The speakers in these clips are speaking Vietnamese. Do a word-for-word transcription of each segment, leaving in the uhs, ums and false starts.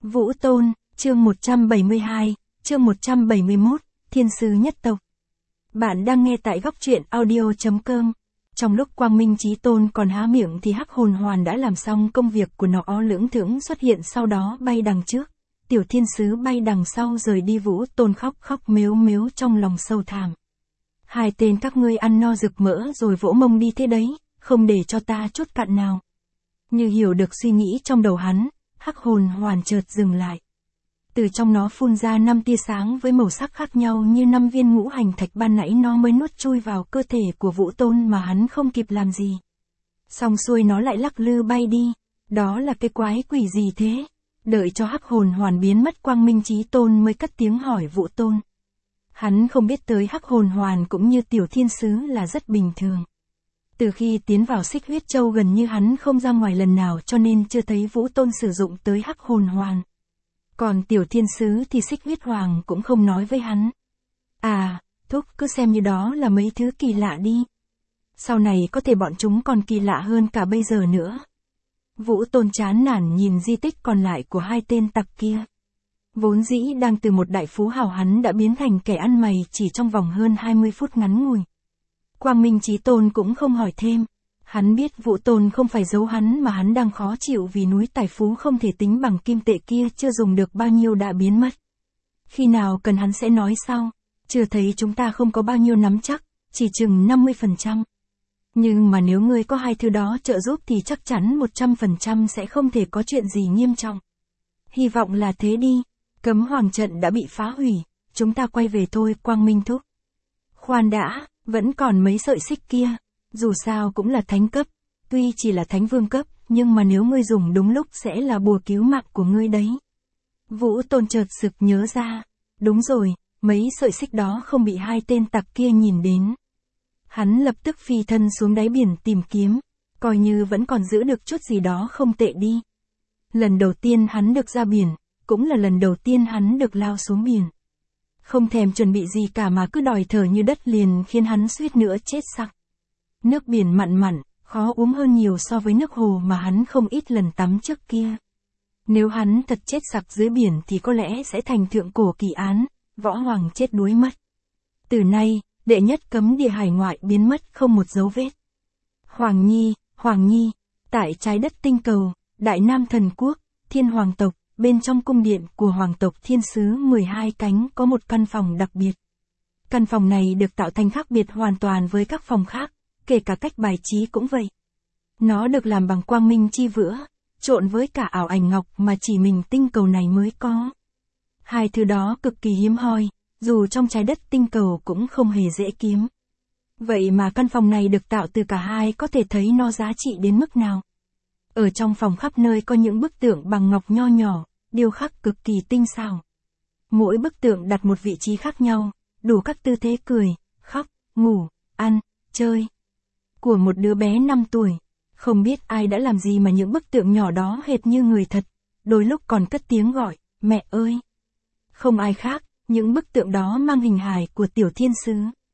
Vũ Tôn, chương một trăm bảy mươi hai, chương một trăm bảy mươi mốt, Thiên sứ nhất tộc. Bạn đang nghe tại góc truyện audio chấm com. Trong lúc Quang Minh Chí Tôn còn há miệng thì Hắc Hồn Hoàn đã làm xong công việc của nó, lưỡng thưởng xuất hiện sau đó bay đằng trước. Tiểu thiên sứ bay đằng sau rời đi. Vũ Tôn khóc khóc mếu mếu trong lòng sâu thẳm. Hai tên các ngươi ăn no rực mỡ rồi vỗ mông đi thế đấy, không để cho ta chút cặn nào. Như hiểu được suy nghĩ trong đầu hắn, Hắc Hồn Hoàn chợt dừng lại. Từ trong nó phun ra năm tia sáng với màu sắc khác nhau như năm viên ngũ hành thạch, ban nãy nó mới nuốt chui vào cơ thể của Vũ Tôn mà hắn không kịp làm gì. Xong xuôi nó lại lắc lư bay đi. Đó là cái quái quỷ gì thế? Đợi cho Hắc Hồn Hoàn biến mất, Quang Minh Chí Tôn mới cất tiếng hỏi Vũ Tôn. Hắn không biết tới Hắc Hồn Hoàn cũng như tiểu thiên sứ là rất bình thường. Từ khi tiến vào Xích Huyết Châu gần như hắn không ra ngoài lần nào, cho nên chưa thấy Vũ Tôn sử dụng tới Hắc Hồn Hoàn. Còn tiểu thiên sứ thì Xích Huyết Hoàng cũng không nói với hắn. À, thúc cứ xem như đó là mấy thứ kỳ lạ đi. Sau này có thể bọn chúng còn kỳ lạ hơn cả bây giờ nữa. Vũ Tôn chán nản nhìn di tích còn lại của hai tên tặc kia. Vốn dĩ đang từ một đại phú hào, hắn đã biến thành kẻ ăn mày chỉ trong vòng hơn hai mươi phút ngắn ngủi. Quang Minh Chí Tôn cũng không hỏi thêm. Hắn biết Vũ Tôn không phải giấu hắn mà hắn đang khó chịu vì núi tài phú không thể tính bằng kim tệ kia chưa dùng được bao nhiêu đã biến mất. Khi nào cần hắn sẽ nói sau. Chưa thấy chúng ta không có bao nhiêu nắm chắc, chỉ chừng năm mươi phần trăm. Nhưng mà nếu ngươi có hai thứ đó trợ giúp thì chắc chắn một trăm phần trăm sẽ không thể có chuyện gì nghiêm trọng. Hy vọng là thế đi. Cấm hoàng trận đã bị phá hủy, chúng ta quay về thôi. Quang Minh thúc. Khoan đã, vẫn còn mấy sợi xích kia. Dù sao cũng là thánh cấp, tuy chỉ là thánh vương cấp, nhưng mà nếu ngươi dùng đúng lúc sẽ là bùa cứu mạng của ngươi đấy. Vũ Tôn chợt sực nhớ ra. Đúng rồi, mấy sợi xích đó không bị hai tên tặc kia nhìn đến. Hắn lập tức phi thân xuống đáy biển tìm kiếm, coi như vẫn còn giữ được chút gì đó không tệ đi. Lần đầu tiên hắn được ra biển, cũng là lần đầu tiên hắn được lao xuống biển. Không thèm chuẩn bị gì cả mà cứ đòi thở như đất liền khiến hắn suýt nữa chết sặc. Nước biển mặn mặn, khó uống hơn nhiều so với nước hồ mà hắn không ít lần tắm trước kia. Nếu hắn thật chết sặc dưới biển thì có lẽ sẽ thành thượng cổ kỳ án, võ hoàng chết đuối mất. Từ nay, đệ nhất cấm địa hải ngoại biến mất không một dấu vết. Hoàng Nhi, Hoàng Nhi, tại trái đất tinh cầu, Đại Nam Thần Quốc, Thiên Hoàng tộc, bên trong cung điện của Hoàng tộc Thiên sứ mười hai cánh có một căn phòng đặc biệt. Căn phòng này được tạo thành khác biệt hoàn toàn với các phòng khác, kể cả cách bài trí cũng vậy. Nó được làm bằng quang minh chi vữa, trộn với cả ảo ảnh ngọc mà chỉ mình tinh cầu này mới có. Hai thứ đó cực kỳ hiếm hoi, dù trong trái đất tinh cầu cũng không hề dễ kiếm. Vậy mà căn phòng này được tạo từ cả hai, có thể thấy nó giá trị đến mức nào. Ở trong phòng khắp nơi có những bức tượng bằng ngọc nho nhỏ, điêu khắc cực kỳ tinh xảo. Mỗi bức tượng đặt một vị trí khác nhau, đủ các tư thế cười, khóc, ngủ, ăn, chơi. Của một đứa bé năm tuổi, không biết ai đã làm gì mà những bức tượng nhỏ đó hệt như người thật, đôi lúc còn cất tiếng gọi, mẹ ơi. Không ai khác, những bức tượng đó mang hình hài của tiểu thiên sứ.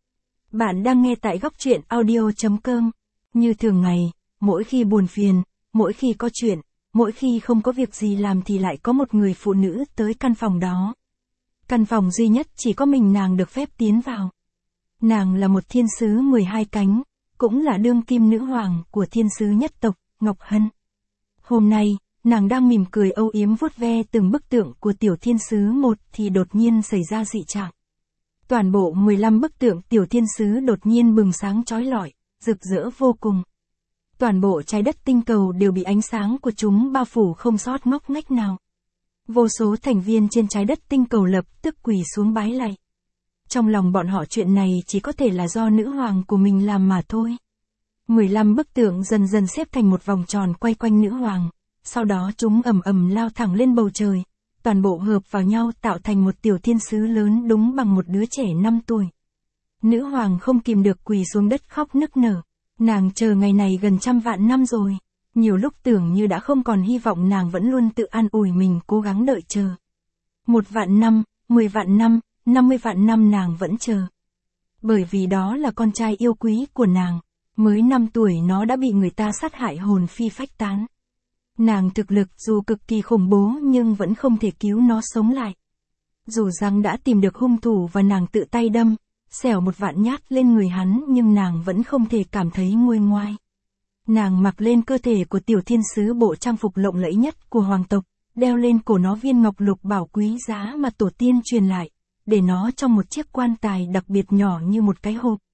Bạn đang nghe tại góc truyện audio chấm com. Như thường ngày, mỗi khi buồn phiền, mỗi khi có chuyện, mỗi khi không có việc gì làm thì lại có một người phụ nữ tới căn phòng đó. Căn phòng duy nhất chỉ có mình nàng được phép tiến vào. Nàng là một thiên sứ mười hai cánh, cũng là đương kim nữ hoàng của thiên sứ nhất tộc, Ngọc Hân. Hôm nay, nàng đang mỉm cười âu yếm vuốt ve từng bức tượng của tiểu thiên sứ một thì đột nhiên xảy ra dị trạng. Toàn bộ mười lăm bức tượng tiểu thiên sứ đột nhiên bừng sáng chói lọi, rực rỡ vô cùng. Toàn bộ trái đất tinh cầu đều bị ánh sáng của chúng bao phủ không sót ngóc ngách nào. Vô số thành viên trên trái đất tinh cầu lập tức quỳ xuống bái lạy. Trong lòng bọn họ chuyện này chỉ có thể là do nữ hoàng của mình làm mà thôi. mười lăm bức tượng dần dần xếp thành một vòng tròn quay quanh nữ hoàng, sau đó chúng ầm ầm lao thẳng lên bầu trời, toàn bộ hợp vào nhau tạo thành một tiểu thiên sứ lớn đúng bằng một đứa trẻ năm tuổi. Nữ hoàng không kìm được quỳ xuống đất khóc nức nở. Nàng chờ ngày này gần trăm vạn năm rồi. Nhiều lúc tưởng như đã không còn hy vọng, nàng vẫn luôn tự an ủi mình cố gắng đợi chờ. Một vạn năm, mười vạn năm, năm mươi vạn năm nàng vẫn chờ. Bởi vì đó là con trai yêu quý của nàng. Mới năm tuổi nó đã bị người ta sát hại hồn phi phách tán. Nàng thực lực dù cực kỳ khủng bố nhưng vẫn không thể cứu nó sống lại. Dù rằng đã tìm được hung thủ và nàng tự tay đâm, xẻo một vạn nhát lên người hắn nhưng nàng vẫn không thể cảm thấy nguôi ngoai. Nàng mặc lên cơ thể của tiểu thiên sứ bộ trang phục lộng lẫy nhất của hoàng tộc, đeo lên cổ nó viên ngọc lục bảo quý giá mà tổ tiên truyền lại, để nó trong một chiếc quan tài đặc biệt nhỏ như một cái hộp.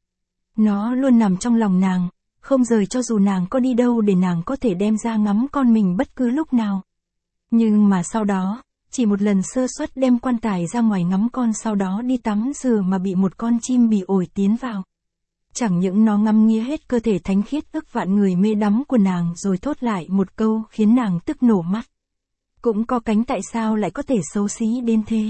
Nó luôn nằm trong lòng nàng, không rời cho dù nàng có đi đâu để nàng có thể đem ra ngắm con mình bất cứ lúc nào. Nhưng mà sau đó, chỉ một lần sơ suất đem quan tài ra ngoài ngắm con sau đó đi tắm rửa mà bị một con chim bỉ ổi tiến vào. Chẳng những nó ngắm nghía hết cơ thể thánh khiết ức vạn người mê đắm của nàng rồi thốt lại một câu khiến nàng tức nổ mắt. Cũng có cánh tại sao lại có thể xấu xí đến thế?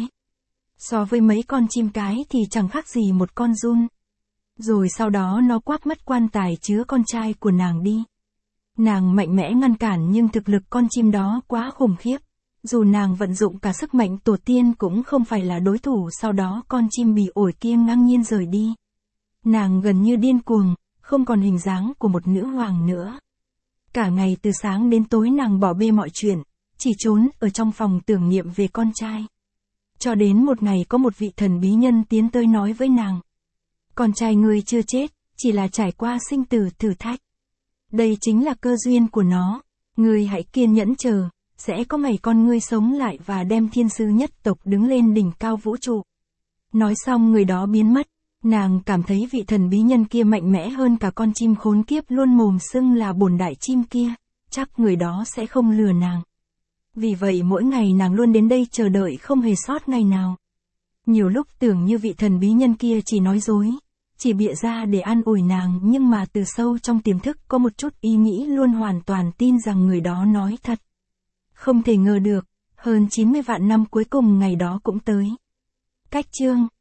So với mấy con chim cái thì chẳng khác gì một con giun. Rồi sau đó nó quác mất quan tài chứa con trai của nàng đi. Nàng mạnh mẽ ngăn cản nhưng thực lực con chim đó quá khủng khiếp. Dù nàng vận dụng cả sức mạnh tổ tiên cũng không phải là đối thủ, sau đó con chim bỉ ổi kia ngang nhiên rời đi. Nàng gần như điên cuồng, không còn hình dáng của một nữ hoàng nữa. Cả ngày từ sáng đến tối nàng bỏ bê mọi chuyện, chỉ trốn ở trong phòng tưởng niệm về con trai. Cho đến một ngày có một vị thần bí nhân tiến tới nói với nàng. Con trai ngươi chưa chết, chỉ là trải qua sinh tử thử thách. Đây chính là cơ duyên của nó, ngươi hãy kiên nhẫn chờ, sẽ có ngày con ngươi sống lại và đem thiên sứ nhất tộc đứng lên đỉnh cao vũ trụ. Nói xong người đó biến mất, nàng cảm thấy vị thần bí nhân kia mạnh mẽ hơn cả con chim khốn kiếp luôn mồm xưng là bổn đại chim kia, chắc người đó sẽ không lừa nàng. Vì vậy mỗi ngày nàng luôn đến đây chờ đợi không hề sót ngày nào. Nhiều lúc tưởng như vị thần bí nhân kia chỉ nói dối, chỉ bịa ra để an ủi nàng, nhưng mà từ sâu trong tiềm thức có một chút ý nghĩ luôn hoàn toàn tin rằng người đó nói thật. Không thể ngờ được, hơn chín mươi vạn năm cuối cùng ngày đó cũng tới. Cách chương